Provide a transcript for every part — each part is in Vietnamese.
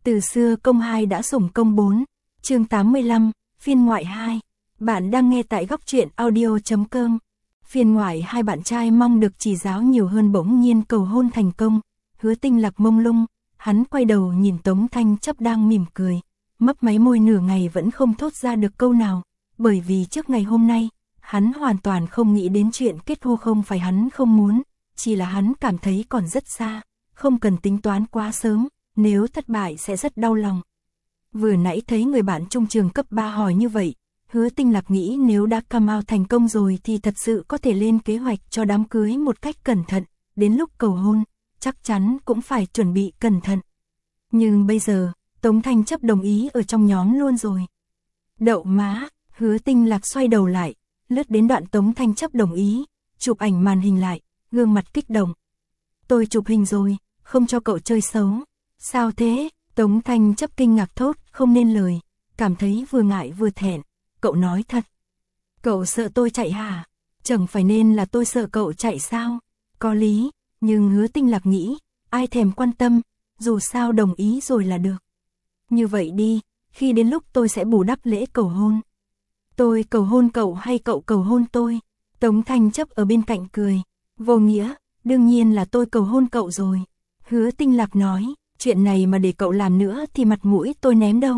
Từ xưa công 2 đã sủng công 4, chương 85, phiên ngoại 2. Bạn đang nghe tại góc truyện audio.com. Phiên ngoại 2 bạn trai mong được chỉ giáo nhiều hơn bỗng nhiên cầu hôn thành công. Hứa Tinh Lạc mông lung, hắn quay đầu nhìn Tống Thanh Chấp đang mỉm cười, mấp máy môi nửa ngày vẫn không thốt ra được câu nào, bởi vì trước ngày hôm nay, hắn hoàn toàn không nghĩ đến chuyện kết hôn. Không phải hắn không muốn, chỉ là hắn cảm thấy còn rất xa, không cần tính toán quá sớm, nếu thất bại sẽ rất đau lòng. Vừa nãy thấy người bạn chung trường cấp 3 hỏi như vậy, Hứa Tinh Lạc nghĩ nếu đã come out thành công rồi thì thật sự có thể lên kế hoạch cho đám cưới một cách cẩn thận, đến lúc cầu hôn, chắc chắn cũng phải chuẩn bị cẩn thận. Nhưng bây giờ, Tống Thanh Chấp đồng ý ở trong nhóm luôn rồi. Đậu má, Hứa Tinh Lạc xoay đầu lại, lướt đến đoạn Tống Thanh Chấp đồng ý, chụp ảnh màn hình lại, gương mặt kích động. Tôi chụp hình rồi, không cho cậu chơi xấu. Sao thế? Tống Thanh Chấp kinh ngạc thốt, không nên lời, cảm thấy vừa ngại vừa thẹn. Cậu nói thật. Cậu sợ tôi chạy hả? Chẳng phải nên là tôi sợ cậu chạy sao? Có lý, nhưng Hứa Tinh Lạc nghĩ, ai thèm quan tâm, dù sao đồng ý rồi là được. Như vậy đi, khi đến lúc tôi sẽ bù đắp lễ cầu hôn. Tôi cầu hôn cậu hay cậu cầu hôn tôi? Tống Thanh Chấp ở bên cạnh cười. Vô nghĩa, đương nhiên là tôi cầu hôn cậu rồi. Hứa Tinh Lạc nói, chuyện này mà để cậu làm nữa thì mặt mũi tôi ném đâu.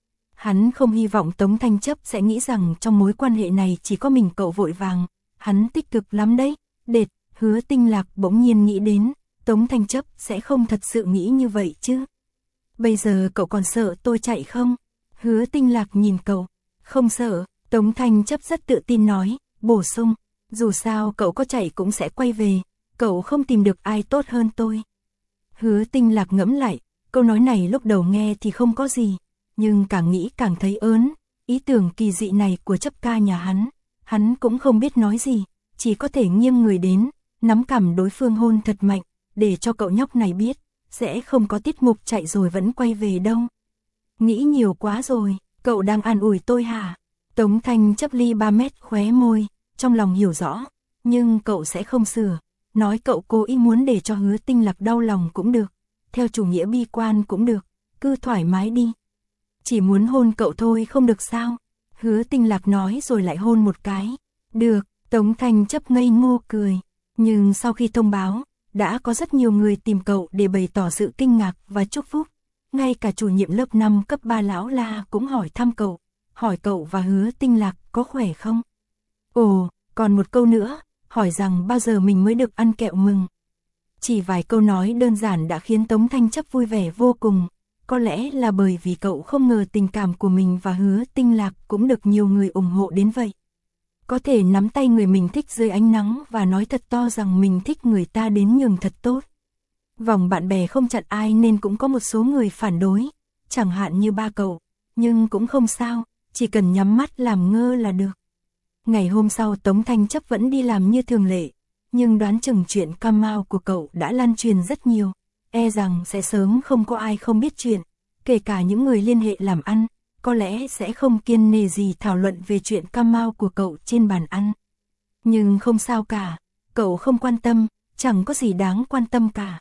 Hắn không hy vọng Tống Thanh Chấp sẽ nghĩ rằng trong mối quan hệ này chỉ có mình cậu vội vàng. Hắn tích cực lắm đấy. Đệt, Hứa Tinh Lạc bỗng nhiên nghĩ đến, Tống Thanh Chấp sẽ không thật sự nghĩ như vậy chứ. Bây giờ cậu còn sợ tôi chạy không? Hứa Tinh Lạc nhìn cậu. Không sợ, Tống Thanh Chấp rất tự tin nói, bổ sung, dù sao cậu có chạy cũng sẽ quay về, cậu không tìm được ai tốt hơn tôi. Hứa Tinh Lạc ngẫm lại, câu nói này lúc đầu nghe thì không có gì, nhưng càng nghĩ càng thấy ớn, ý tưởng kỳ dị này của Chấp ca nhà hắn cũng không biết nói gì, chỉ có thể nghiêng người đến, nắm cằm đối phương hôn thật mạnh, để cho cậu nhóc này biết, sẽ không có tiết mục chạy rồi vẫn quay về đâu. Nghĩ nhiều quá rồi, cậu đang an ủi tôi hả? Tống Thanh Chấp ly 3 mét khóe môi, trong lòng hiểu rõ, nhưng cậu sẽ không sửa, nói cậu cố ý muốn để cho Hứa Tinh Lạc đau lòng cũng được, theo chủ nghĩa bi quan cũng được, cứ thoải mái đi. Chỉ muốn hôn cậu thôi không được sao? Hứa Tinh Lạc nói rồi lại hôn một cái. Được, Tống Thanh Chấp ngây ngô cười, nhưng sau khi thông báo, đã có rất nhiều người tìm cậu để bày tỏ sự kinh ngạc và chúc phúc. Ngay cả chủ nhiệm lớp 5 cấp 3 lão La cũng hỏi thăm cậu, hỏi cậu và Hứa Tinh Lạc có khỏe không? Ồ, còn một câu nữa, hỏi rằng bao giờ mình mới được ăn kẹo mừng. Chỉ vài câu nói đơn giản đã khiến Tống Thanh Chấp vui vẻ vô cùng, có lẽ là bởi vì cậu không ngờ tình cảm của mình và Hứa Tinh Lạc cũng được nhiều người ủng hộ đến vậy. Có thể nắm tay người mình thích dưới ánh nắng và nói thật to rằng mình thích người ta đến nhường thật tốt. Vòng bạn bè không chặn ai nên cũng có một số người phản đối, chẳng hạn như ba cậu, nhưng cũng không sao, chỉ cần nhắm mắt làm ngơ là được. Ngày hôm sau Tống Thanh Chấp vẫn đi làm như thường lệ, nhưng đoán chừng chuyện come out của cậu đã lan truyền rất nhiều, e rằng sẽ sớm không có ai không biết chuyện, kể cả những người liên hệ làm ăn, có lẽ sẽ không kiêng nể gì thảo luận về chuyện come out của cậu trên bàn ăn. Nhưng không sao cả, cậu không quan tâm, chẳng có gì đáng quan tâm cả.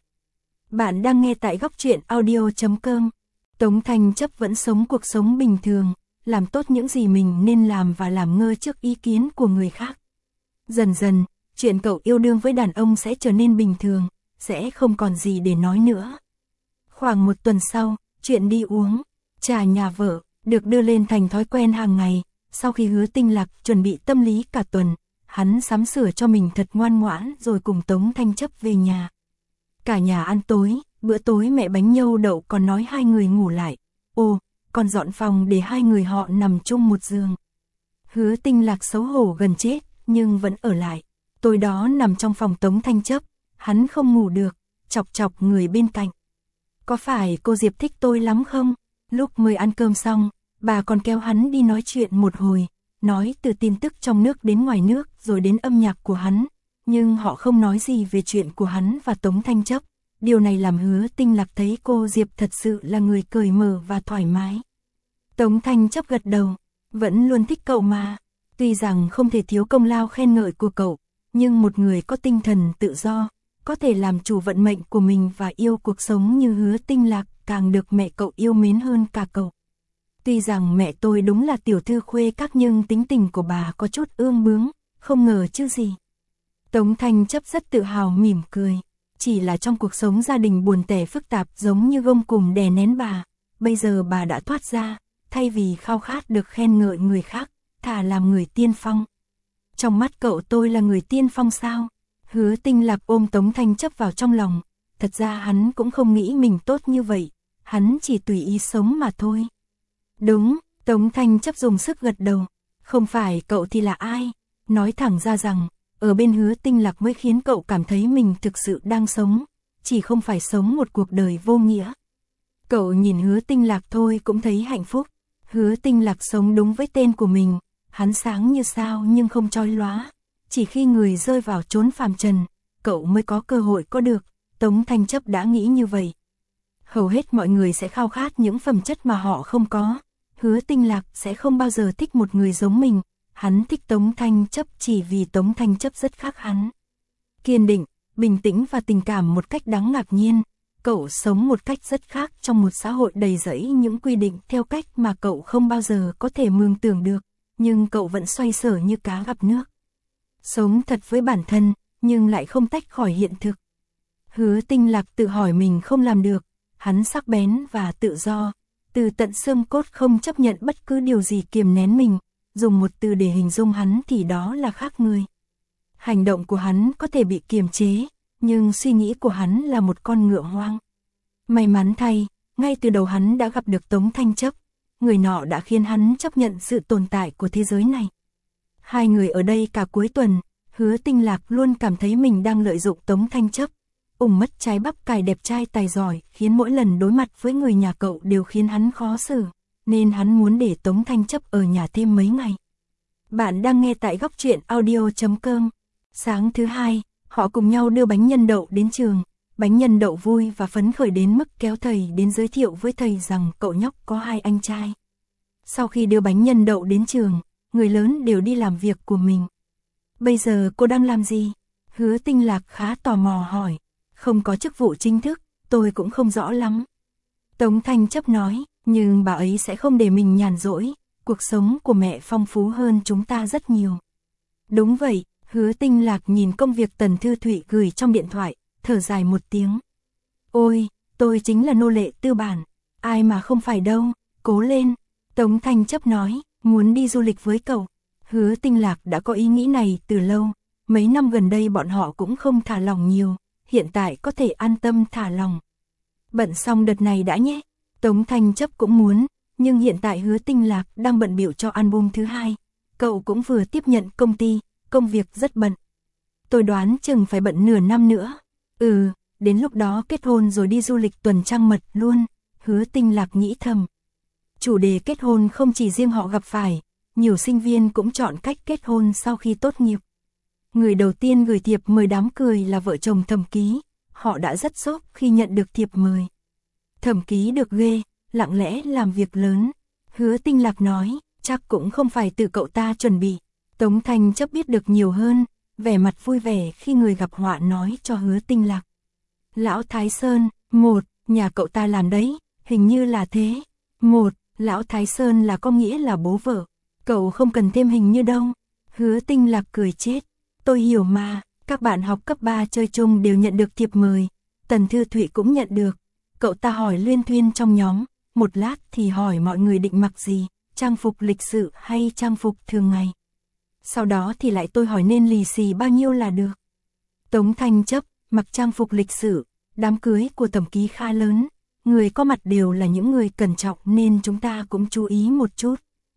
Bạn đang nghe tại góc truyện audio.com. Tống Thanh Chấp vẫn sống cuộc sống bình thường, làm tốt những gì mình nên làm và làm ngơ trước ý kiến của người khác. Dần dần, chuyện cậu yêu đương với đàn ông sẽ trở nên bình thường, sẽ không còn gì để nói nữa. Khoảng một tuần sau, chuyện đi uống trà nhà vợ được đưa lên thành thói quen hàng ngày. Sau khi Hứa Tinh Lạc chuẩn bị tâm lý cả tuần, hắn sắm sửa cho mình thật ngoan ngoãn rồi cùng Tống Thanh Chấp về nhà. Cả nhà ăn tối, bữa tối mẹ bánh nhâu đậu còn nói hai người ngủ lại. Ồ, còn dọn phòng để hai người họ nằm chung một giường. Hứa Tinh Lạc xấu hổ gần chết, nhưng vẫn ở lại. Tối đó nằm trong phòng Tống Thanh Chấp, hắn không ngủ được, chọc chọc người bên cạnh. Có phải cô Diệp thích tôi lắm không? Lúc mới ăn cơm xong, bà còn kéo hắn đi nói chuyện một hồi, nói từ tin tức trong nước đến ngoài nước rồi đến âm nhạc của hắn. Nhưng họ không nói gì về chuyện của hắn và Tống Thanh Chấp. Điều này làm Hứa Tinh Lạc thấy cô Diệp thật sự là người cởi mở và thoải mái. Tống Thanh Chấp gật đầu, vẫn luôn thích cậu mà. Tuy rằng không thể thiếu công lao khen ngợi của cậu, nhưng một người có tinh thần tự do, có thể làm chủ vận mệnh của mình và yêu cuộc sống như Hứa Tinh Lạc, càng được mẹ cậu yêu mến hơn cả cậu. Tuy rằng mẹ tôi đúng là tiểu thư khuê các nhưng tính tình của bà có chút ương bướng, không ngờ chứ gì. Tống Thanh Chấp rất tự hào mỉm cười. Chỉ là trong cuộc sống gia đình buồn tẻ phức tạp giống như gông cùm đè nén bà, bây giờ bà đã thoát ra, thay vì khao khát được khen ngợi người khác, thà làm người tiên phong. Trong mắt cậu tôi là người tiên phong sao? Hứa Tinh Lạc ôm Tống Thanh Chấp vào trong lòng, thật ra hắn cũng không nghĩ mình tốt như vậy, hắn chỉ tùy ý sống mà thôi. Đúng, Tống Thanh Chấp dùng sức gật đầu, không phải cậu thì là ai? Nói thẳng ra rằng, ở bên Hứa Tinh Lạc mới khiến cậu cảm thấy mình thực sự đang sống, chỉ không phải sống một cuộc đời vô nghĩa. Cậu nhìn Hứa Tinh Lạc thôi cũng thấy hạnh phúc. Hứa Tinh Lạc sống đúng với tên của mình, hắn sáng như sao nhưng không chói lóa. Chỉ khi người rơi vào chốn phàm trần, cậu mới có cơ hội có được. Tống Thanh Chấp đã nghĩ như vậy. Hầu hết mọi người sẽ khao khát những phẩm chất mà họ không có. Hứa Tinh Lạc sẽ không bao giờ thích một người giống mình. Hắn thích Tống Thanh Chấp chỉ vì Tống Thanh Chấp rất khác hắn. Kiên định, bình tĩnh và tình cảm một cách đáng ngạc nhiên. Cậu sống một cách rất khác trong một xã hội đầy rẫy những quy định theo cách mà cậu không bao giờ có thể mường tượng được. Nhưng cậu vẫn xoay sở như cá gặp nước. Sống thật với bản thân, nhưng lại không tách khỏi hiện thực. Hứa Tinh Lạc tự hỏi mình không làm được. Hắn sắc bén và tự do. Từ tận xương cốt không chấp nhận bất cứ điều gì kiềm nén mình. Dùng một từ để hình dung hắn thì đó là khác người. Hành động của hắn có thể bị kiềm chế, nhưng suy nghĩ của hắn là một con ngựa hoang. May mắn thay, ngay từ đầu hắn đã gặp được Tống Thanh Chấp. Người nọ đã khiến hắn chấp nhận sự tồn tại của thế giới này. Hai người ở đây cả cuối tuần, Hứa Tinh Lạc luôn cảm thấy mình đang lợi dụng Tống Thanh Chấp. Mất trái bắp cải đẹp trai tài giỏi, khiến mỗi lần đối mặt với người nhà cậu đều khiến hắn khó xử. Nên hắn muốn để Tống Thanh Chấp ở nhà thêm mấy ngày. Bạn đang nghe tại góc truyện audio.com. Sáng thứ hai, họ cùng nhau đưa bánh nhân đậu đến trường. Bánh nhân đậu vui và phấn khởi đến mức kéo thầy đến giới thiệu với thầy rằng cậu nhóc có hai anh trai. Sau khi đưa bánh nhân đậu đến trường, người lớn đều đi làm việc của mình. Bây giờ cô đang làm gì? Hứa Tinh Lạc khá tò mò hỏi. Không có chức vụ chính thức, tôi cũng không rõ lắm. Tống Thanh Chấp nói, nhưng bà ấy sẽ không để mình nhàn rỗi. Cuộc sống của mẹ phong phú hơn chúng ta rất nhiều. Đúng vậy, Hứa Tinh Lạc nhìn công việc Tần Thư Thụy gửi trong điện thoại, thở dài một tiếng. Ôi, tôi chính là nô lệ tư bản, ai mà không phải đâu, cố lên. Tống Thanh Chấp nói, muốn đi du lịch với cậu. Hứa Tinh Lạc đã có ý nghĩ này từ lâu, mấy năm gần đây bọn họ cũng không thả lỏng nhiều, hiện tại có thể an tâm thả lỏng. Bận xong đợt này đã nhé. Tống Thanh Chấp cũng muốn, nhưng hiện tại Hứa Tinh Lạc đang bận bịu cho album thứ hai. Cậu cũng vừa tiếp nhận công ty, công việc rất bận. Tôi đoán chừng phải bận nửa năm nữa. Đến lúc đó kết hôn rồi đi du lịch tuần trăng mật luôn. Hứa Tinh Lạc nghĩ thầm. Chủ đề kết hôn không chỉ riêng họ gặp phải, nhiều sinh viên cũng chọn cách kết hôn sau khi tốt nghiệp. Người đầu tiên gửi thiệp mời đám cười là vợ chồng Thẩm Ký. Họ đã rất sốc khi nhận được thiệp mời. Thẩm Ký được ghê, lặng lẽ làm việc lớn. Hứa Tinh Lạc nói, chắc cũng không phải từ cậu ta chuẩn bị. Tống Thanh Chấp biết được nhiều hơn, vẻ mặt vui vẻ khi người gặp họa nói cho Hứa Tinh Lạc. Lão Thái Sơn, nhà cậu ta làm đấy, hình như là thế. Lão Thái Sơn là có nghĩa là bố vợ. Cậu không cần thêm hình như đâu. Hứa Tinh Lạc cười chết. Tôi hiểu mà, các bạn học cấp 3 chơi chung đều nhận được thiệp mời. Tần Thư Thụy cũng nhận được. Cậu ta hỏi luyên thuyên trong nhóm, một lát thì hỏi mọi người định mặc gì, trang phục lịch sự hay trang phục thường ngày. Sau đó thì lại tôi hỏi nên lì xì bao nhiêu là được. Tống Thanh Chấp, mặc trang phục lịch sự, đám cưới của Thẩm Ký khá lớn, người có mặt đều là những người cẩn trọng nên chúng ta cũng chú ý một chút.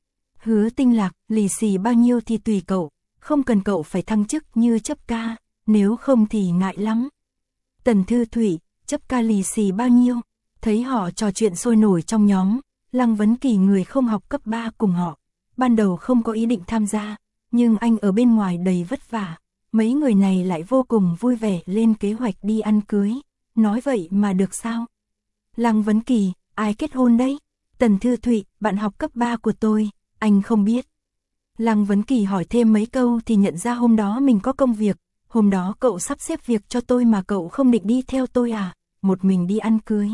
Hứa Tinh Lạc, lì xì bao nhiêu thì tùy cậu, không cần cậu phải thăng chức như Chấp ca, nếu không thì ngại lắm. Tần Thư Thụy, Chấp ca lì xì bao nhiêu? Thấy họ trò chuyện sôi nổi trong nhóm, Lăng Vấn Kỳ người không học cấp 3 cùng họ, ban đầu không có ý định tham gia, nhưng anh ở bên ngoài đầy vất vả, mấy người này lại vô cùng vui vẻ lên kế hoạch đi ăn cưới, nói vậy mà được sao? Lăng Vấn Kỳ, ai kết hôn đấy? Tần Thư Thụy, bạn học cấp 3 của tôi, anh không biết. Lăng Vấn Kỳ hỏi thêm mấy câu thì nhận ra hôm đó mình có công việc, hôm đó cậu sắp xếp việc cho tôi mà cậu không định đi theo tôi à, một mình đi ăn cưới.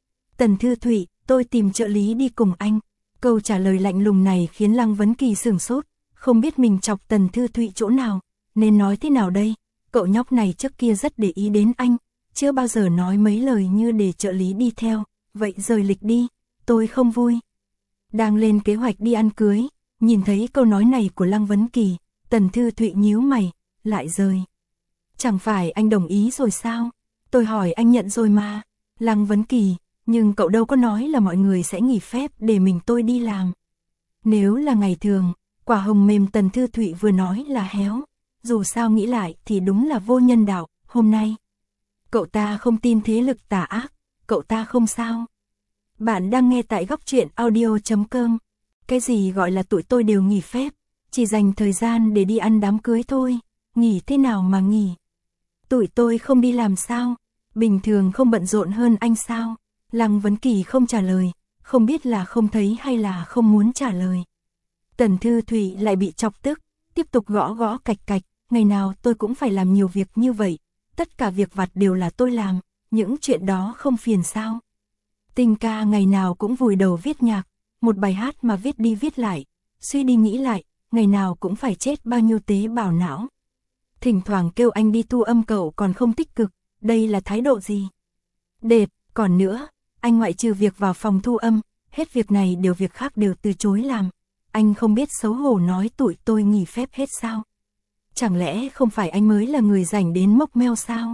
Tần Thư Thụy, tôi tìm trợ lý đi cùng anh. Câu trả lời lạnh lùng này khiến Lăng Vấn Kỳ sửng sốt, không biết mình chọc Tần Thư Thụy chỗ nào, nên nói thế nào đây, cậu nhóc này trước kia rất để ý đến anh, chưa bao giờ nói mấy lời như để trợ lý đi theo, vậy rời lịch đi, tôi không vui. Đang lên kế hoạch đi ăn cưới, nhìn thấy câu nói này của Lăng Vấn Kỳ, Tần Thư Thụy nhíu mày, lại rời. Chẳng phải anh đồng ý rồi sao? Tôi hỏi anh nhận rồi mà. Lăng Vấn Kỳ, nhưng cậu đâu có nói là mọi người sẽ nghỉ phép để mình tôi đi làm. Nếu là ngày thường, quả hồng mềm Tần Thư Thụy vừa nói là héo. Dù sao nghĩ lại thì đúng là vô nhân đạo, hôm nay. Cậu ta không tin thế lực tà ác, cậu ta không sao. Bạn đang nghe tại góc truyện audio.com. Cái gì gọi là tụi tôi đều nghỉ phép, chỉ dành thời gian để đi ăn đám cưới thôi, nghỉ thế nào mà nghỉ. Tụi tôi không đi làm sao, bình thường không bận rộn hơn anh sao? Lăng Vấn Kỳ không trả lời, không biết là không thấy hay là không muốn trả lời. Tần Thư Thụy lại bị chọc tức, tiếp tục gõ gõ cạch cạch, ngày nào tôi cũng phải làm nhiều việc như vậy, tất cả việc vặt đều là tôi làm, những chuyện đó không phiền sao? Tình ca ngày nào cũng vùi đầu viết nhạc, một bài hát mà viết đi viết lại, suy đi nghĩ lại, ngày nào cũng phải chết bao nhiêu tế bào não. Thỉnh thoảng kêu anh đi thu âm cậu còn không tích cực, đây là thái độ gì? Đẹp, còn nữa, anh ngoại trừ việc vào phòng thu âm, hết việc này đều việc khác đều từ chối làm. Anh không biết xấu hổ nói tụi tôi nghỉ phép hết sao? Chẳng lẽ không phải anh mới là người rảnh đến mốc meo sao?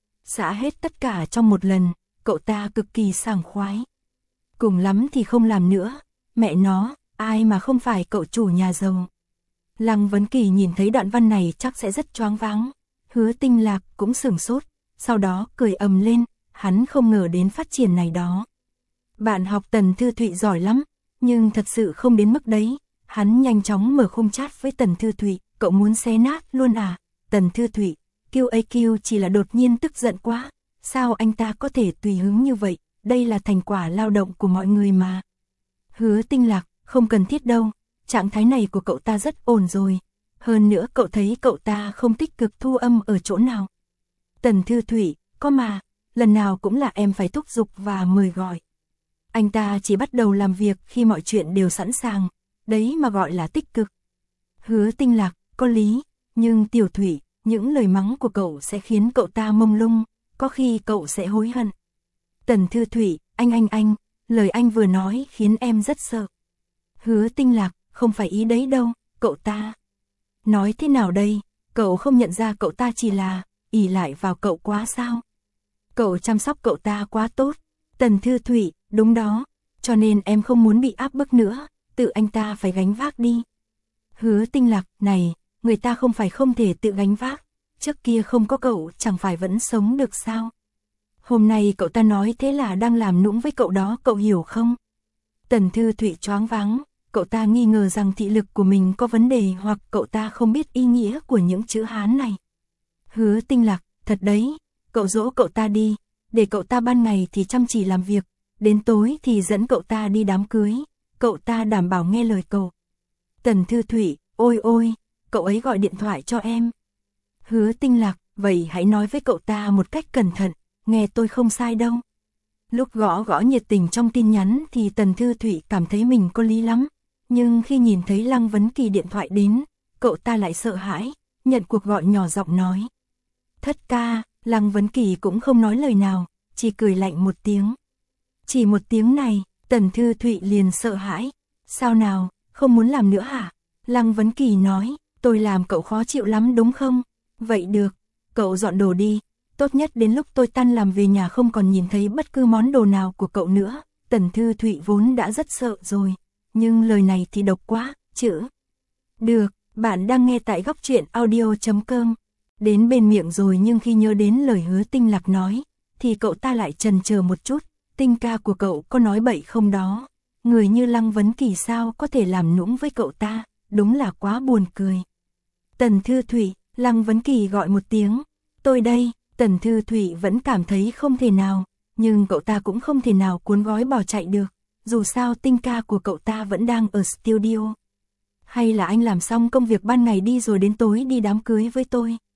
Xả hết tất cả trong một lần, cậu ta cực kỳ sảng khoái. Cùng lắm thì không làm nữa, mẹ nó, ai mà không phải cậu chủ nhà giàu. Lăng Vấn Kỳ nhìn thấy đoạn văn này chắc sẽ rất choáng váng. Hứa Tinh Lạc cũng sửng sốt, sau đó cười ầm lên, hắn không ngờ đến phát triển này đó. Bạn học Tần Thư Thụy giỏi lắm, nhưng thật sự không đến mức đấy. Hắn nhanh chóng mở khung chat với Tần Thư Thụy, cậu muốn xé nát luôn à? Tần Thư Thụy, QAQ chỉ là đột nhiên tức giận quá, sao anh ta có thể tùy hứng như vậy, đây là thành quả lao động của mọi người mà. Hứa Tinh Lạc, không cần thiết đâu, trạng thái này của cậu ta rất ổn rồi, hơn nữa cậu thấy cậu ta không tích cực thu âm ở chỗ nào. Tần Thư Thụy, có mà, lần nào cũng là em phải thúc giục và mời gọi. Anh ta chỉ bắt đầu làm việc khi mọi chuyện đều sẵn sàng, đấy mà gọi là tích cực. Hứa Tinh Lạc, có lý, nhưng Tiểu Thụy, những lời mắng của cậu sẽ khiến cậu ta mông lung, có khi cậu sẽ hối hận. Tần Thư Thụy, anh, lời anh vừa nói khiến em rất sợ. Hứa Tinh Lạc, không phải ý đấy đâu, cậu ta. Nói thế nào đây, cậu không nhận ra cậu ta chỉ là ỷ lại vào cậu quá sao? Cậu chăm sóc cậu ta quá tốt. Tần Thư Thụy, đúng đó, cho nên em không muốn bị áp bức nữa, tự anh ta phải gánh vác đi. Hứa Tinh Lạc, này, người ta không phải không thể tự gánh vác, trước kia không có cậu chẳng phải vẫn sống được sao? Hôm nay cậu ta nói thế là đang làm nũng với cậu đó, cậu hiểu không? Tần Thư Thụy choáng váng, cậu ta nghi ngờ rằng thị lực của mình có vấn đề hoặc cậu ta không biết ý nghĩa của những chữ Hán này. Hứa Tinh Lạc, thật đấy, cậu dỗ cậu ta đi, để cậu ta ban ngày thì chăm chỉ làm việc, đến tối thì dẫn cậu ta đi đám cưới, cậu ta đảm bảo nghe lời cậu. Tần Thư Thụy, ôi, cậu ấy gọi điện thoại cho em. Hứa Tinh Lạc, vậy hãy nói với cậu ta một cách cẩn thận, nghe tôi không sai đâu. Lúc gõ nhiệt tình trong tin nhắn thì Tần Thư Thụy cảm thấy mình có lý lắm, nhưng khi nhìn thấy Lăng Vấn Kỳ điện thoại đến, cậu ta lại sợ hãi, nhận cuộc gọi nhỏ giọng nói. Thất ca, Lăng Vấn Kỳ cũng không nói lời nào, chỉ cười lạnh một tiếng. Chỉ một tiếng này, Tần Thư Thụy liền sợ hãi. Sao nào, không muốn làm nữa hả? Lăng Vấn Kỳ nói, tôi làm cậu khó chịu lắm đúng không? Vậy được, cậu dọn đồ đi, tốt nhất đến lúc tôi tan làm về nhà không còn nhìn thấy bất cứ món đồ nào của cậu nữa. Tần Thư Thụy vốn đã rất sợ rồi, nhưng lời này thì độc quá, chữ. Được, bạn đang nghe tại góc truyện audio.com. Đến bên miệng rồi nhưng khi nhớ đến lời Hứa Tinh Lạc nói, thì cậu ta lại chần chờ một chút, Tinh ca của cậu có nói bậy không đó? Người như Lăng Vấn Kỳ sao có thể làm nũng với cậu ta, đúng là quá buồn cười. Tần Thư Thụy, Lăng Vấn Kỳ gọi một tiếng, tôi đây. Tần Thư Thụy vẫn cảm thấy không thể nào, nhưng cậu ta cũng không thể nào cuốn gói bỏ chạy được, dù sao Tinh ca của cậu ta vẫn đang ở studio. Hay là anh làm xong công việc ban ngày đi rồi đến tối đi đám cưới với tôi?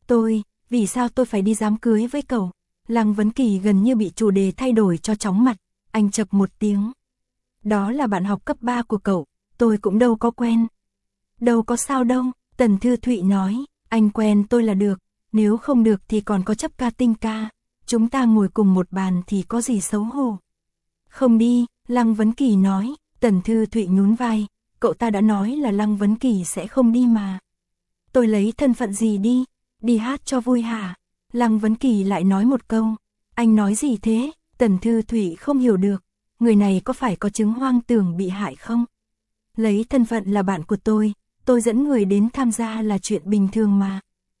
Vì sao tôi phải đi đám cưới với cậu? Lăng Vấn Kỳ gần như bị chủ đề thay đổi cho chóng mặt, anh chập một tiếng. Đó là bạn học cấp 3 của cậu, tôi cũng đâu có quen. Đâu có sao đâu, Tần Thư Thụy nói, anh quen tôi là được, nếu không được thì còn có chấp ca tinh ca, chúng ta ngồi cùng một bàn thì có gì xấu hổ. Không đi, Lăng Vấn Kỳ nói, Tần Thư Thụy nhún vai, cậu ta đã nói là Lăng Vấn Kỳ sẽ không đi mà. Tôi lấy thân phận gì đi hát cho vui hả? Lăng Vấn Kỳ lại nói một câu, anh nói gì thế? Tần Thư Thụy không hiểu được, người này có phải có chứng hoang tưởng bị hại không? Lấy thân phận là bạn của tôi dẫn người đến tham gia là chuyện bình thường mà.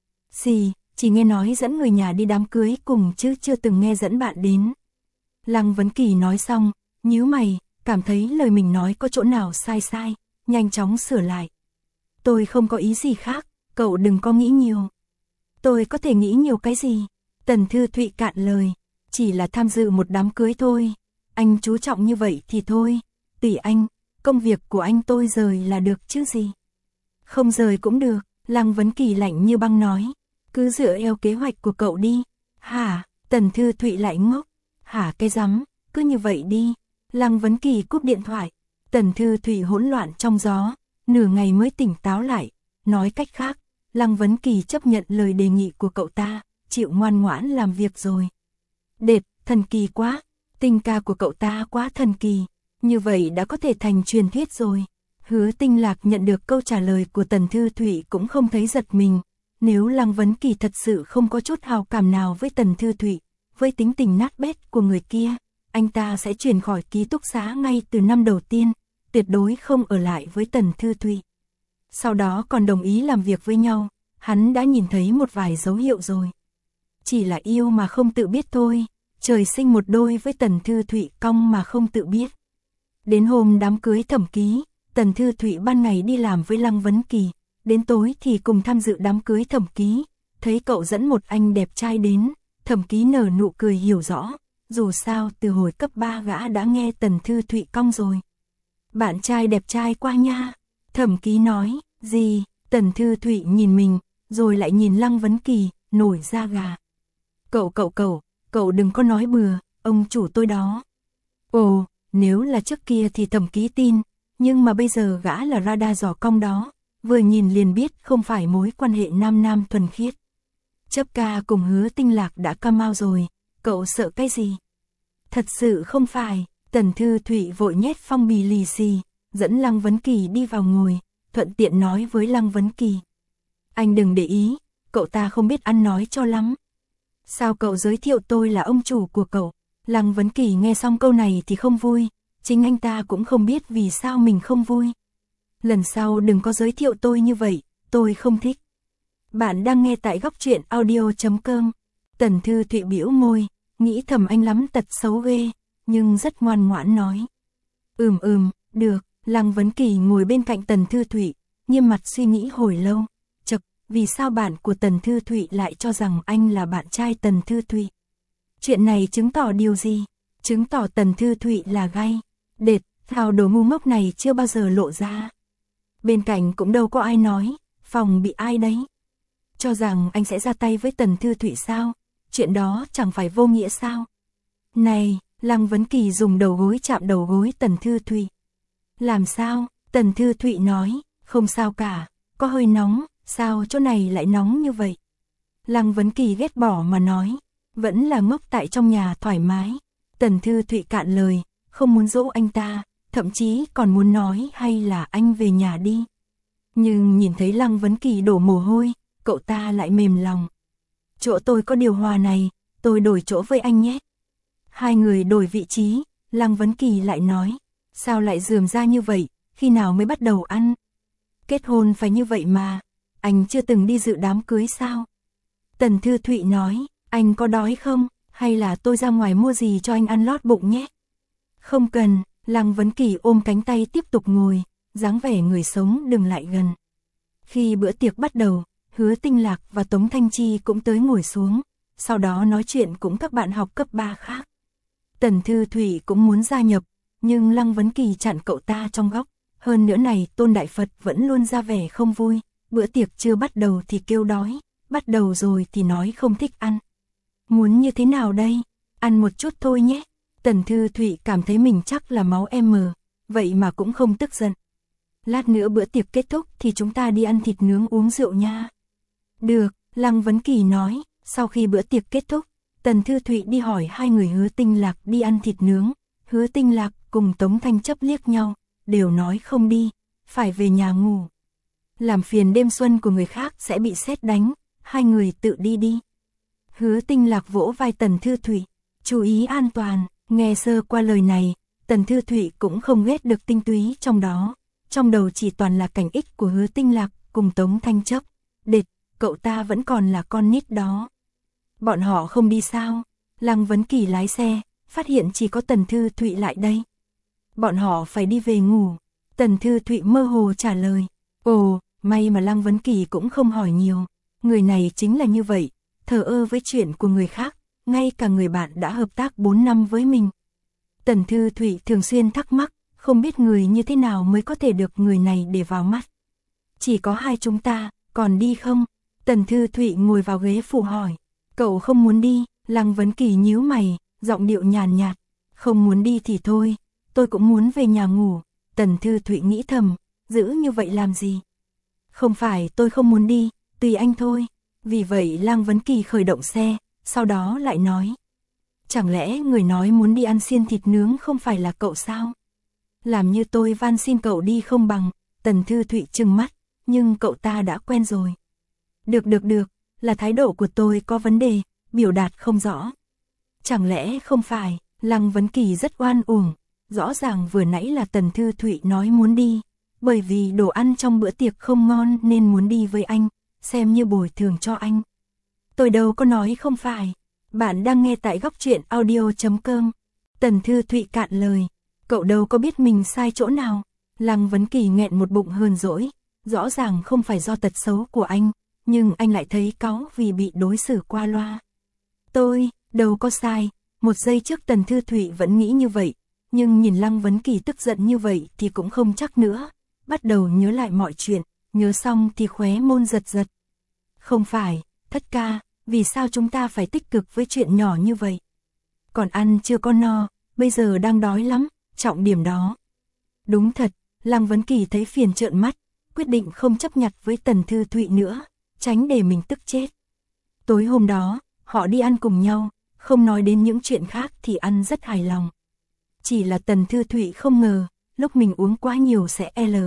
Chỉ nghe nói dẫn người nhà đi đám cưới cùng chứ chưa từng nghe dẫn bạn đến. Lăng Vấn Kỳ nói xong, nhíu mày, cảm thấy lời mình nói có chỗ nào sai, nhanh chóng sửa lại. Tôi không có ý gì khác, cậu đừng có nghĩ nhiều. Tôi có thể nghĩ nhiều cái gì? Tần Thư Thụy cạn lời, chỉ là tham dự một đám cưới thôi. Anh chú trọng như vậy thì thôi, tỷ anh, công việc của anh tôi rời là được chứ gì. Không rời cũng được, Lăng Vấn Kỳ lạnh như băng nói, cứ dựa theo kế hoạch của cậu đi. Hả? Tần Thư Thụy lại ngốc. Hả cái rắm, cứ như vậy đi. Lăng Vấn Kỳ cúp điện thoại. Tần Thư Thụy hỗn loạn trong gió, nửa ngày mới tỉnh táo lại. Nói cách khác, Lăng Vấn Kỳ chấp nhận lời đề nghị của cậu ta, chịu ngoan ngoãn làm việc rồi. Đệt, thần kỳ quá, tình ca của cậu ta quá thần kỳ, như vậy đã có thể thành truyền thuyết rồi. Hứa Tinh Lạc nhận được câu trả lời của Tần Thư Thụy cũng không thấy giật mình. Nếu Lăng Vấn Kỳ thật sự không có chút hào cảm nào với Tần Thư Thụy, với tính tình nát bét của người kia, anh ta sẽ chuyển khỏi ký túc xá ngay từ năm đầu tiên, tuyệt đối không ở lại với Tần Thư Thụy. Sau đó còn đồng ý làm việc với nhau, hắn đã nhìn thấy một vài dấu hiệu rồi. Chỉ là yêu mà không tự biết thôi, trời sinh một đôi với Tần Thư Thụy cong mà không tự biết. Đến hôm đám cưới Thẩm Ký, Tần Thư Thụy ban ngày đi làm với Lăng Vấn Kỳ, đến tối thì cùng tham dự đám cưới Thẩm Ký, thấy cậu dẫn một anh đẹp trai đến, Thẩm Ký nở nụ cười hiểu rõ, dù sao từ hồi cấp 3 gã đã nghe Tần Thư Thụy cong rồi. Bạn trai đẹp trai qua nha, Thẩm Ký nói, gì? Tần Thư Thụy nhìn mình, rồi lại nhìn Lăng Vấn Kỳ, nổi da gà. Cậu đừng có nói bừa, ông chủ tôi đó. Ồ, nếu là trước kia thì Thẩm Ký tin, nhưng mà bây giờ gã là radar giỏ cong đó, vừa nhìn liền biết không phải mối quan hệ nam thuần khiết. Chấp ca cùng Hứa Tinh Lạc đã cam mau rồi, cậu sợ cái gì? Thật sự không phải, Tần Thư Thụy vội nhét phong bì lì xì, dẫn Lăng Vấn Kỳ đi vào ngồi, thuận tiện nói với Lăng Vấn Kỳ. Anh đừng để ý, cậu ta không biết ăn nói cho lắm. Sao cậu giới thiệu tôi là ông chủ của cậu? Lăng Vấn Kỳ nghe xong câu này thì không vui, chính anh ta cũng không biết vì sao mình không vui. Lần sau đừng có giới thiệu tôi như vậy, tôi không thích. Bạn đang nghe tại góc truyện audio.com. Tần Thư Thụy bĩu môi, nghĩ thầm anh lắm tật xấu ghê, nhưng rất ngoan ngoãn nói. Được. Lăng Vấn Kỳ ngồi bên cạnh Tần Thư Thụy, nghiêm mặt suy nghĩ hồi lâu. Vì sao bạn của Tần Thư Thụy lại cho rằng anh là bạn trai Tần Thư Thụy? Chuyện này chứng tỏ điều gì? Chứng tỏ Tần Thư Thụy là gay. Đệt, thao đồ ngu ngốc này chưa bao giờ lộ ra. Bên cạnh cũng đâu có ai nói, phòng bị ai đấy. Cho rằng anh sẽ ra tay với Tần Thư Thụy sao? Chuyện đó chẳng phải vô nghĩa sao? Này, Lăng Vấn Kỳ dùng đầu gối chạm đầu gối Tần Thư Thụy. Làm sao? Tần Thư Thụy nói, không sao cả, có hơi nóng, sao chỗ này lại nóng như vậy? Lăng Vấn Kỳ ghét bỏ mà nói, vẫn là ngốc tại trong nhà thoải mái. Tần Thư Thụy cạn lời, không muốn dỗ anh ta, thậm chí còn muốn nói hay là anh về nhà đi. Nhưng nhìn thấy Lăng Vấn Kỳ đổ mồ hôi, cậu ta lại mềm lòng. Chỗ tôi có điều hòa này, tôi đổi chỗ với anh nhé. Hai người đổi vị trí, Lăng Vấn Kỳ lại nói, sao lại rườm ra như vậy, khi nào mới bắt đầu ăn? Kết hôn phải như vậy mà, anh chưa từng đi dự đám cưới sao? Tần Thư Thụy nói, anh có đói không, hay là tôi ra ngoài mua gì cho anh ăn lót bụng nhé? Không cần, Lăng Vấn Kỳ ôm cánh tay tiếp tục ngồi, dáng vẻ người sống đừng lại gần. Khi bữa tiệc bắt đầu, Hứa Tinh Lạc và Tống Thanh Chi cũng tới ngồi xuống, sau đó nói chuyện cũng các bạn học cấp 3 khác. Tần Thư Thụy cũng muốn gia nhập, nhưng Lăng Vấn Kỳ chặn cậu ta trong góc. Hơn nữa này Tôn Đại Phật vẫn luôn ra vẻ không vui, bữa tiệc chưa bắt đầu thì kêu đói, bắt đầu rồi thì nói không thích ăn. Muốn như thế nào đây? Ăn một chút thôi nhé. Tần Thư Thụy cảm thấy mình chắc là máu M, vậy mà cũng không tức giận. Lát nữa bữa tiệc kết thúc thì chúng ta đi ăn thịt nướng uống rượu nha. Được, Lăng Vấn Kỳ nói. Sau khi bữa tiệc kết thúc, Tần Thư Thụy đi hỏi hai người Hứa Tinh Lạc đi ăn thịt nướng. Hứa Tinh Lạc cùng Tống Thanh Chấp liếc nhau, đều nói không đi, phải về nhà ngủ. Làm phiền đêm xuân của người khác sẽ bị sét đánh, hai người tự đi đi. Hứa Tinh Lạc vỗ vai Tần Thư Thụy, chú ý an toàn. Nghe sơ qua lời này, Tần Thư Thụy cũng không ghét được tinh túy trong đó. Trong đầu chỉ toàn là cảnh ích của Hứa Tinh Lạc cùng Tống Thanh Chấp. Đệt, cậu ta vẫn còn là con nít đó. Bọn họ không đi sao? Lăng Vấn Kỳ lái xe, phát hiện chỉ có Tần Thư Thụy lại đây. Bọn họ phải đi về ngủ. Tần Thư Thụy mơ hồ trả lời. Ồ, may mà Lăng Vấn Kỳ cũng không hỏi nhiều. Người này chính là như vậy, thờ ơ với chuyện của người khác, ngay cả người bạn đã hợp tác 4 năm với mình. Tần Thư Thụy thường xuyên thắc mắc, không biết người như thế nào mới có thể được người này để vào mắt. Chỉ có hai chúng ta, còn đi không? Tần Thư Thụy ngồi vào ghế phụ hỏi. Cậu không muốn đi? Lăng Vấn Kỳ nhíu mày, giọng điệu nhàn nhạt. Không muốn đi thì thôi, tôi cũng muốn về nhà ngủ. Tần Thư Thụy nghĩ thầm, giữ như vậy làm gì? Không phải tôi không muốn đi, tùy anh thôi. Vì vậy Lăng Vấn Kỳ khởi động xe, sau đó lại nói. Chẳng lẽ người nói muốn đi ăn xiên thịt nướng không phải là cậu sao? Làm như tôi van xin cậu đi không bằng. Tần Thư Thụy trừng mắt, nhưng cậu ta đã quen rồi. Được, là thái độ của tôi có vấn đề, biểu đạt không rõ. Chẳng lẽ không phải? Lăng Vấn Kỳ rất oan uổng, rõ ràng vừa nãy là Tần Thư Thụy nói muốn đi, bởi vì đồ ăn trong bữa tiệc không ngon nên muốn đi với anh, xem như bồi thường cho anh. Tôi đâu có nói không phải. Bạn đang nghe tại góc truyện audio.com. Tần Thư Thụy cạn lời. Cậu đâu có biết mình sai chỗ nào. Lăng Vấn Kỳ nghẹn một bụng hờn dỗi. Rõ ràng không phải do tật xấu của anh, nhưng anh lại thấy cáu vì bị đối xử qua loa. Tôi đâu có sai. Một giây trước Tần Thư Thụy vẫn nghĩ như vậy, nhưng nhìn Lăng Vấn Kỳ tức giận như vậy thì cũng không chắc nữa. Bắt đầu nhớ lại mọi chuyện, nhớ xong thì khóe môi giật giật. Không phải, thất ca, vì sao chúng ta phải tích cực với chuyện nhỏ như vậy? Còn ăn chưa có no, bây giờ đang đói lắm, trọng điểm đó. Đúng thật, Lăng Vấn Kỳ thấy phiền trợn mắt, quyết định không chấp nhặt với Tần Thư Thụy nữa, tránh để mình tức chết. Tối hôm đó, họ đi ăn cùng nhau, không nói đến những chuyện khác thì ăn rất hài lòng. Chỉ là Tần Thư Thụy không ngờ, lúc mình uống quá nhiều sẽ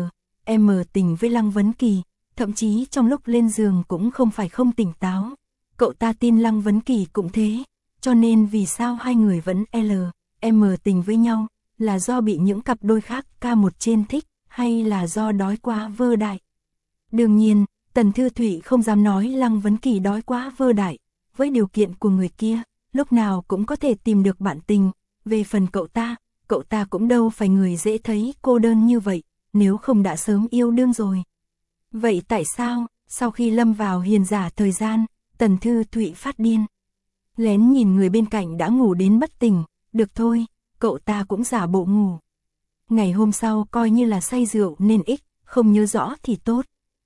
M tình với Lăng Vấn Kỳ, thậm chí trong lúc lên giường cũng không phải không tỉnh táo. Cậu ta tin Lăng Vấn Kỳ cũng thế, cho nên vì sao hai người vẫn M tình với nhau, là do bị những cặp đôi khác K1 trên thích, hay là do đói quá vơ đại. Đương nhiên, Tần Thư Thụy không dám nói Lăng Vấn Kỳ đói quá vơ đại, với điều kiện của người kia, lúc nào cũng có thể tìm được bạn tình. Về phần cậu ta cũng đâu phải người dễ thấy cô đơn như vậy, nếu không đã sớm yêu đương rồi. Vậy tại sao, sau khi lâm vào hiền giả thời gian, Tần Thư Thụy phát điên? Lén nhìn người bên cạnh đã ngủ đến bất tỉnh, được thôi, cậu ta cũng giả bộ ngủ. Ngày hôm sau coi như là say rượu nên không nhớ rõ thì tốt.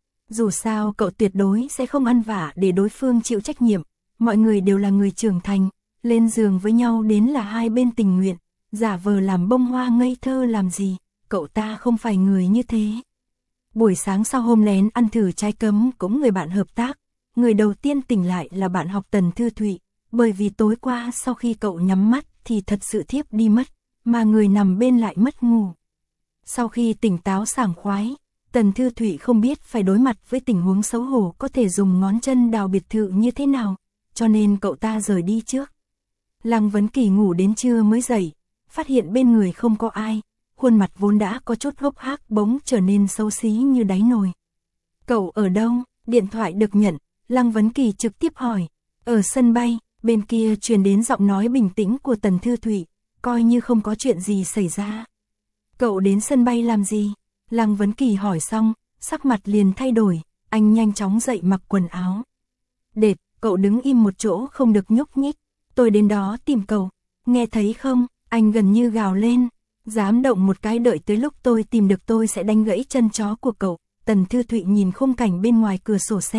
Dù sao cậu tuyệt đối sẽ không ăn vạ để đối phương chịu trách nhiệm, mọi người đều là người trưởng thành, lên giường với nhau đến là hai bên tình nguyện, giả vờ làm bông hoa ngây thơ làm gì, cậu ta không phải người như thế. Buổi sáng sau hôm lén ăn thử trái cấm cũng người bạn hợp tác, người đầu tiên tỉnh lại là bạn học Tần Thư Thụy, bởi vì tối qua sau khi cậu nhắm mắt thì thật sự thiếp đi mất, mà người nằm bên lại mất ngủ. Sau khi tỉnh táo sảng khoái, Tần Thư Thụy không biết phải đối mặt với tình huống xấu hổ có thể dùng ngón chân đào biệt thự như thế nào, cho nên cậu ta rời đi trước. Lăng Vấn Kỳ ngủ đến trưa mới dậy, phát hiện bên người không có ai, khuôn mặt vốn đã có chút hốc hác bỗng trở nên xấu xí như đáy nồi. Cậu ở đâu? Điện thoại được nhận, Lăng Vấn Kỳ trực tiếp hỏi. Ở sân bay, bên kia truyền đến giọng nói bình tĩnh của Tần Thư Thụy, coi như không có chuyện gì xảy ra. Cậu đến sân bay làm gì? Lăng Vấn Kỳ hỏi xong, sắc mặt liền thay đổi, anh nhanh chóng dậy mặc quần áo. Đệt, cậu đứng im một chỗ không được nhúc nhích, tôi đến đó tìm cậu, nghe thấy không? Anh gần như gào lên, dám động một cái đợi tới lúc tôi tìm được tôi sẽ đánh gãy chân chó của cậu. Tần Thư Thụy nhìn khung cảnh bên ngoài cửa sổ xe,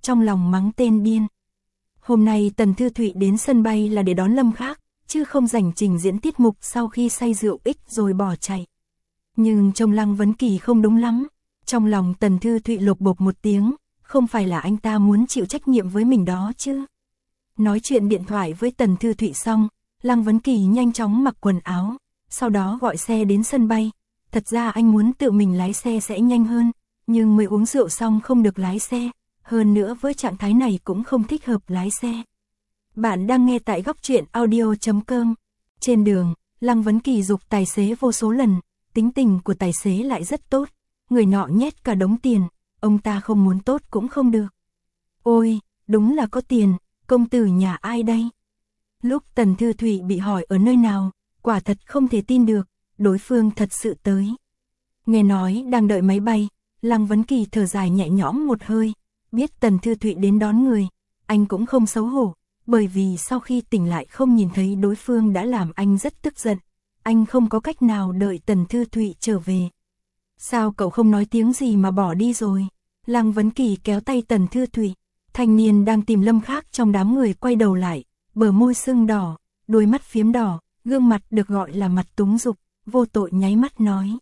trong lòng mắng tên điên. Hôm nay Tần Thư Thụy đến sân bay là để đón Lâm Khác, chứ không rảnh trình diễn tiết mục sau khi say rượu ích rồi bỏ chạy. Nhưng trông Lăng Vấn Kỳ không đúng lắm. Trong lòng Tần Thư Thụy lột bột một tiếng, không phải là anh ta muốn chịu trách nhiệm với mình đó chứ. Nói chuyện điện thoại với Tần Thư Thụy xong, Lăng Vấn Kỳ nhanh chóng mặc quần áo, sau đó gọi xe đến sân bay. Thật ra anh muốn tự mình lái xe sẽ nhanh hơn, nhưng mới uống rượu xong không được lái xe, hơn nữa với trạng thái này cũng không thích hợp lái xe. Bạn đang nghe tại góc truyện audio.com. Trên đường, Lăng Vấn Kỳ giục tài xế vô số lần, tính tình của tài xế lại rất tốt, người nọ nhét cả đống tiền, ông ta không muốn tốt cũng không được. Ôi, đúng là có tiền, công tử nhà ai đây? Lúc Tần Thư Thụy bị hỏi ở nơi nào, quả thật không thể tin được, đối phương thật sự tới. Nghe nói đang đợi máy bay, Lăng Vấn Kỳ thở dài nhẹ nhõm một hơi, biết Tần Thư Thụy đến đón người, anh cũng không xấu hổ, bởi vì sau khi tỉnh lại không nhìn thấy đối phương đã làm anh rất tức giận, anh không có cách nào đợi Tần Thư Thụy trở về. Sao cậu không nói tiếng gì mà bỏ đi rồi? Lăng Vấn Kỳ kéo tay Tần Thư Thụy, thanh niên đang tìm Lâm Khác trong đám người quay đầu lại, bờ môi sưng đỏ, đôi mắt phiếm đỏ, gương mặt được gọi là mặt túng dục, vô tội nháy mắt nói.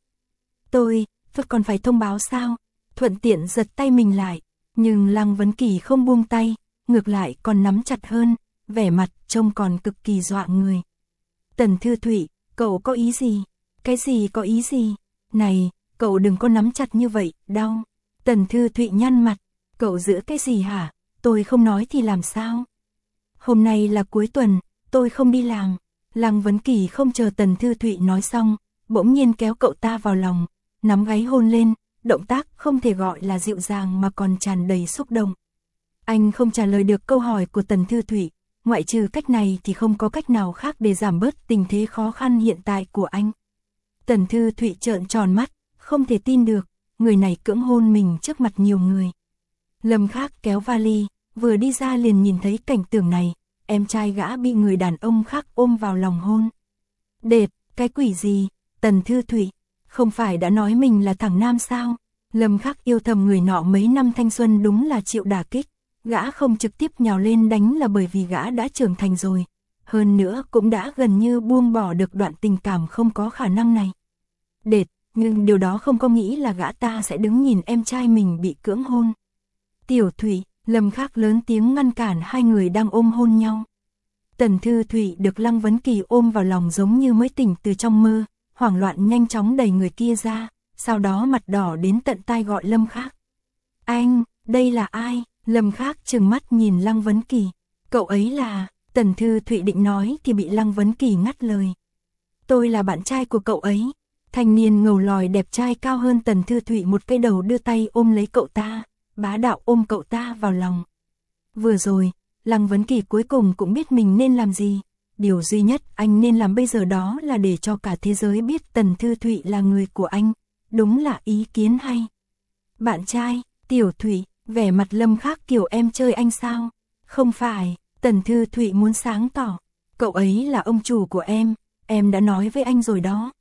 Tôi còn phải thông báo sao? Thuận tiện giật tay mình lại, nhưng Lăng Vấn Kỳ không buông tay, ngược lại còn nắm chặt hơn, vẻ mặt trông còn cực kỳ dọa người. Tần Thư Thụy, cậu có ý gì? Cái gì có ý gì? Này, cậu đừng có nắm chặt như vậy, đau. Tần Thư Thụy nhăn mặt, cậu giữ cái gì hả? Tôi không nói thì làm sao? Hôm nay là cuối tuần, tôi không đi làm. Lăng Vấn Kỳ không chờ Tần Thư Thụy nói xong, bỗng nhiên kéo cậu ta vào lòng, nắm gáy hôn lên, động tác không thể gọi là dịu dàng mà còn tràn đầy xúc động. Anh không trả lời được câu hỏi của Tần Thư Thụy, ngoại trừ cách này thì không có cách nào khác để giảm bớt tình thế khó khăn hiện tại của anh. Tần Thư Thụy trợn tròn mắt, không thể tin được, người này cưỡng hôn mình trước mặt nhiều người. Lâm Khác kéo vali, vừa đi ra liền nhìn thấy cảnh tượng này, em trai gã bị người đàn ông khác ôm vào lòng hôn. Đệt, cái quỷ gì? Tần Thư Thụy, không phải đã nói mình là thằng nam sao? Lâm Khác yêu thầm người nọ mấy năm thanh xuân đúng là chịu đả kích, gã không trực tiếp nhào lên đánh là bởi vì gã đã trưởng thành rồi, hơn nữa cũng đã gần như buông bỏ được đoạn tình cảm không có khả năng này. Đệt, nhưng điều đó không có nghĩ là gã ta sẽ đứng nhìn em trai mình bị cưỡng hôn. Tiểu Thụy, Lâm Khác lớn tiếng ngăn cản hai người đang ôm hôn nhau. Tần Thư Thụy được Lăng Vấn Kỳ ôm vào lòng giống như mới tỉnh từ trong mơ, hoảng loạn nhanh chóng đẩy người kia ra, sau đó mặt đỏ đến tận tai gọi Lâm Khác. Anh, đây là ai? Lâm Khác trừng mắt nhìn Lăng Vấn Kỳ. Cậu ấy là... Tần Thư Thụy định nói thì bị Lăng Vấn Kỳ ngắt lời. Tôi là bạn trai của cậu ấy. Thanh niên ngầu lòi đẹp trai cao hơn Tần Thư Thụy một cái đầu đưa tay ôm lấy cậu ta, bá đạo ôm cậu ta vào lòng. Vừa rồi, Lăng Vấn Kỳ cuối cùng cũng biết mình nên làm gì. Điều duy nhất anh nên làm bây giờ đó là để cho cả thế giới biết Tần Thư Thụy là người của anh. Đúng là ý kiến hay. Bạn trai, Tiểu Thụy, vẻ mặt Lâm Khác kiểu em chơi anh sao? Không phải, Tần Thư Thụy muốn sáng tỏ. Cậu ấy là ông chủ của em đã nói với anh rồi đó.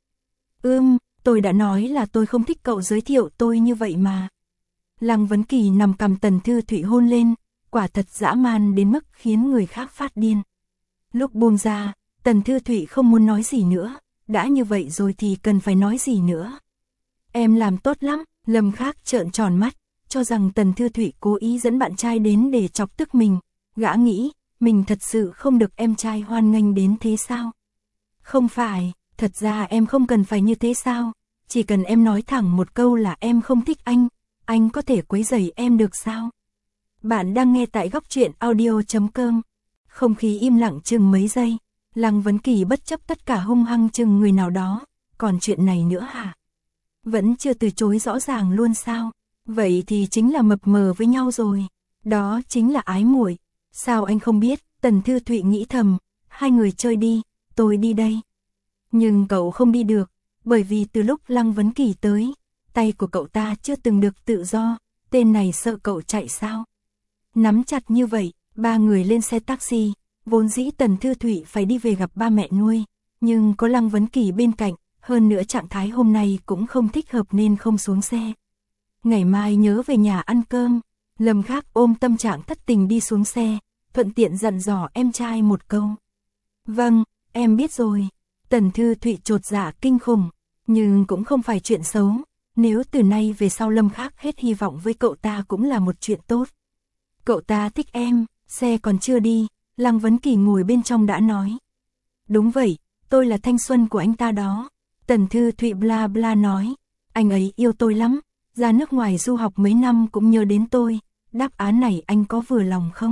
Tôi đã nói là tôi không thích cậu giới thiệu tôi như vậy mà. Lăng Vấn Kỳ nằm cầm Tần Thư Thụy hôn lên, quả thật dã man đến mức khiến người khác phát điên. Lúc buông ra, Tần Thư Thụy không muốn nói gì nữa, đã như vậy rồi thì cần phải nói gì nữa. Em làm tốt lắm, Lâm Khác trợn tròn mắt, cho rằng Tần Thư Thụy cố ý dẫn bạn trai đến để chọc tức mình, gã nghĩ, mình thật sự không được em trai hoan nghênh đến thế sao? Không phải, thật ra em không cần phải như thế sao, chỉ cần em nói thẳng một câu là em không thích anh có thể quấy rầy em được sao? Bạn đang nghe tại góc truyện audio.com. Không khí im lặng chừng mấy giây, Lăng Vấn Kỳ bất chấp tất cả hung hăng chừng người nào đó, còn chuyện này nữa hả? Vẫn chưa từ chối rõ ràng luôn sao? Vậy thì chính là mập mờ với nhau rồi, đó chính là ái muội. Sao anh không biết? Tần Thư Thụy nghĩ thầm, hai người chơi đi, tôi đi đây. Nhưng cậu không đi được, bởi vì từ lúc Lăng Vấn Kỳ tới, tay của cậu ta chưa từng được tự do, tên này sợ cậu chạy sao? Nắm chặt như vậy, ba người lên xe taxi, vốn dĩ Tần Thư Thụy phải đi về gặp ba mẹ nuôi, nhưng có Lăng Vấn Kỳ bên cạnh, hơn nữa trạng thái hôm nay cũng không thích hợp nên không xuống xe. Ngày mai nhớ về nhà ăn cơm. Lâm Khắc ôm tâm trạng thất tình đi xuống xe, thuận tiện dặn dò em trai một câu. Vâng, em biết rồi. Tần Thư Thụy chột dạ kinh khủng, nhưng cũng không phải chuyện xấu. Nếu từ nay về sau Lâm Khắc hết hy vọng với cậu ta cũng là một chuyện tốt. Cậu ta thích em, xe còn chưa đi, Lăng Vấn Kỳ ngồi bên trong đã nói. Đúng vậy, tôi là thanh xuân của anh ta đó. Tần Thư Thụy bla bla nói, anh ấy yêu tôi lắm, ra nước ngoài du học mấy năm cũng nhớ đến tôi, đáp án này anh có vừa lòng không?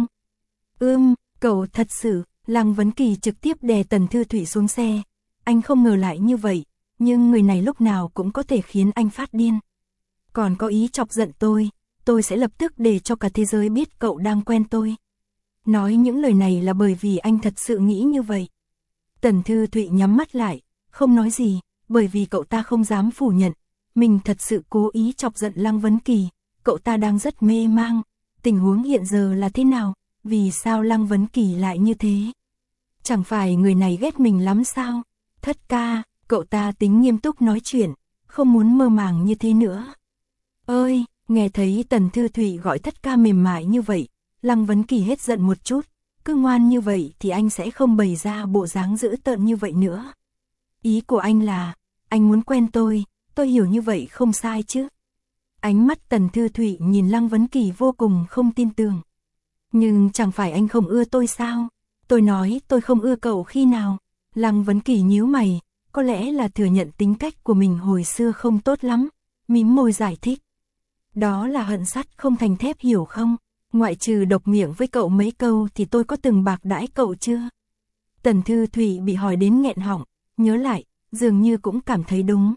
Cậu thật sự, Lăng Vấn Kỳ trực tiếp đè Tần Thư Thụy xuống xe, anh không ngờ lại như vậy, nhưng người này lúc nào cũng có thể khiến anh phát điên. Còn có ý chọc giận tôi sẽ lập tức để cho cả thế giới biết cậu đang quen tôi. Nói những lời này là bởi vì anh thật sự nghĩ như vậy. Tần Thư Thụy nhắm mắt lại, không nói gì, bởi vì cậu ta không dám phủ nhận, mình thật sự cố ý chọc giận Lăng Vấn Kỳ, cậu ta đang rất mê mang, tình huống hiện giờ là thế nào, vì sao Lăng Vấn Kỳ lại như thế? Chẳng phải người này ghét mình lắm sao? Thất ca, cậu ta tính nghiêm túc nói chuyện, không muốn mơ màng như thế nữa. Ơi, nghe thấy Tần Thư Thụy gọi thất ca mềm mại như vậy, Lăng Vấn Kỳ hết giận một chút, cứ ngoan như vậy thì anh sẽ không bày ra bộ dáng dữ tợn như vậy nữa. Ý của anh là, anh muốn quen tôi hiểu như vậy không sai chứ. Ánh mắt Tần Thư Thụy nhìn Lăng Vấn Kỳ vô cùng không tin tưởng. Nhưng chẳng phải anh không ưa tôi sao? Tôi nói tôi không ưa cậu khi nào? Lăng Vấn Kỳ nhíu mày, có lẽ là thừa nhận tính cách của mình hồi xưa không tốt lắm, mím môi giải thích. Đó là hận sắt không thành thép hiểu không? Ngoại trừ độc miệng với cậu mấy câu thì tôi có từng bạc đãi cậu chưa? Tần Thư Thụy bị hỏi đến nghẹn họng, nhớ lại, dường như cũng cảm thấy đúng.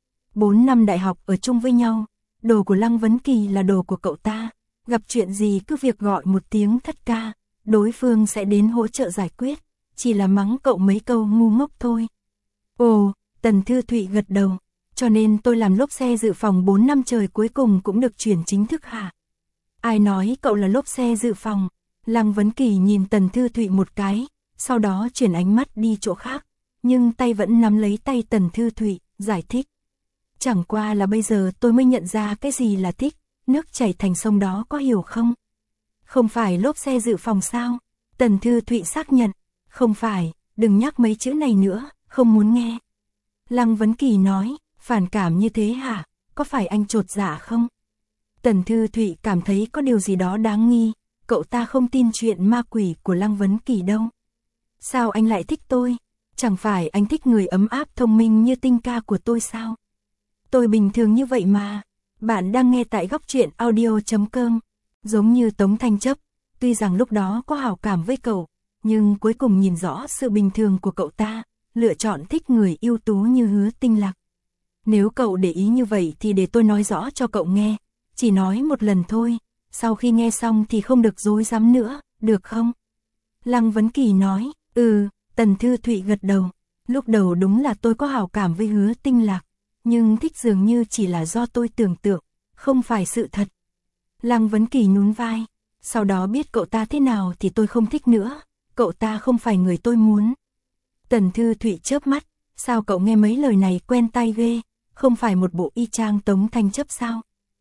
4 năm đại học ở chung với nhau, đồ của Lăng Vấn Kỳ là đồ của cậu ta, gặp chuyện gì cứ việc gọi một tiếng thất ca, đối phương sẽ đến hỗ trợ giải quyết, chỉ là mắng cậu mấy câu ngu ngốc thôi. Ồ, Tần Thư Thụy gật đầu, cho nên tôi làm lốp xe dự phòng 4 năm trời cuối cùng cũng được chuyển chính thức hả? Ai nói cậu là lốp xe dự phòng? Lăng Vấn Kỳ nhìn Tần Thư Thụy một cái, sau đó chuyển ánh mắt đi chỗ khác, nhưng tay vẫn nắm lấy tay Tần Thư Thụy, giải thích. Chẳng qua là bây giờ tôi mới nhận ra cái gì là thích, nước chảy thành sông đó có hiểu không? Không phải lốp xe dự phòng sao? Tần Thư Thụy xác nhận, không phải, đừng nhắc mấy chữ này nữa, không muốn nghe. Lăng Vấn Kỳ nói, phản cảm như thế hả? Có phải anh chột dạ không? Tần Thư Thụy cảm thấy có điều gì đó đáng nghi, cậu ta không tin chuyện ma quỷ của Lăng Vấn Kỳ đâu. Sao anh lại thích tôi? Chẳng phải anh thích người ấm áp thông minh như tinh ca của tôi sao? Tôi bình thường như vậy mà. Bạn đang nghe tại góc truyện audio.com. Giống như Tống Thanh Chấp, tuy rằng lúc đó có hảo cảm với cậu, nhưng cuối cùng nhìn rõ sự bình thường của cậu ta, lựa chọn thích người ưu tú như Hứa Tinh Lạc. Nếu cậu để ý như vậy thì để tôi nói rõ cho cậu nghe, chỉ nói một lần thôi, sau khi nghe xong thì không được dối dám nữa, được không? Lăng Vấn Kỳ nói, Tần Thư Thụy gật đầu, lúc đầu đúng là tôi có hảo cảm với Hứa Tinh Lạc, nhưng thích dường như chỉ là do tôi tưởng tượng, không phải sự thật. Lăng Vấn Kỳ nhún vai, sau đó biết cậu ta thế nào thì tôi không thích nữa, cậu ta không phải người tôi muốn. Tần Thư Thụy chớp mắt, sao cậu nghe mấy lời này quen tai ghê, không phải một bộ y chang Tống Thanh Chấp sao?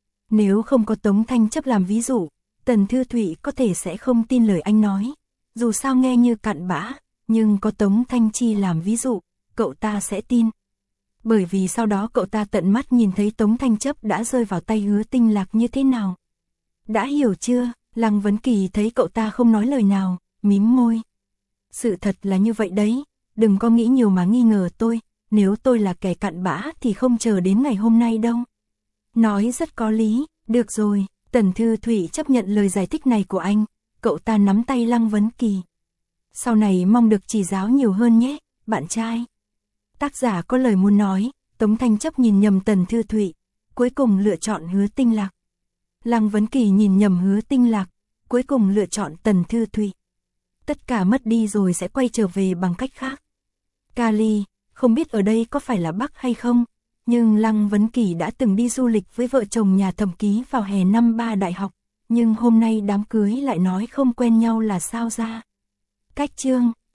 Nếu không có Tống Thanh Chấp làm ví dụ, Tần Thư Thụy có thể sẽ không tin lời anh nói, dù sao nghe như cặn bã, nhưng có Tống Thanh Chi làm ví dụ, cậu ta sẽ tin. Bởi vì sau đó cậu ta tận mắt nhìn thấy Tống Thanh Chấp đã rơi vào tay Hứa Tinh Lạc như thế nào. Đã hiểu chưa? Lăng Vấn Kỳ thấy cậu ta không nói lời nào, mím môi. Sự thật là như vậy đấy, đừng có nghĩ nhiều mà nghi ngờ tôi, nếu tôi là kẻ cặn bã thì không chờ đến ngày hôm nay đâu. Nói rất có lý, được rồi, Tần Thư Thụy chấp nhận lời giải thích này của anh, cậu ta nắm tay Lăng Vấn Kỳ. Sau này mong được chỉ giáo nhiều hơn nhé, bạn trai. Tác giả có lời muốn nói, Tống Thanh Chấp nhìn nhầm Tần Thư Thụy, cuối cùng lựa chọn Hứa Tinh Lạc. Lăng Vấn Kỳ nhìn nhầm Hứa Tinh Lạc, cuối cùng lựa chọn Tần Thư Thụy. Tất cả mất đi rồi sẽ quay trở về bằng cách khác. Cali, không biết ở đây có phải là Bắc hay không, nhưng Lăng Vấn Kỳ đã từng đi du lịch với vợ chồng nhà Thẩm Ký vào hè năm 3 đại học, nhưng hôm nay đám cưới lại nói không quen nhau là sao ra. Cách chương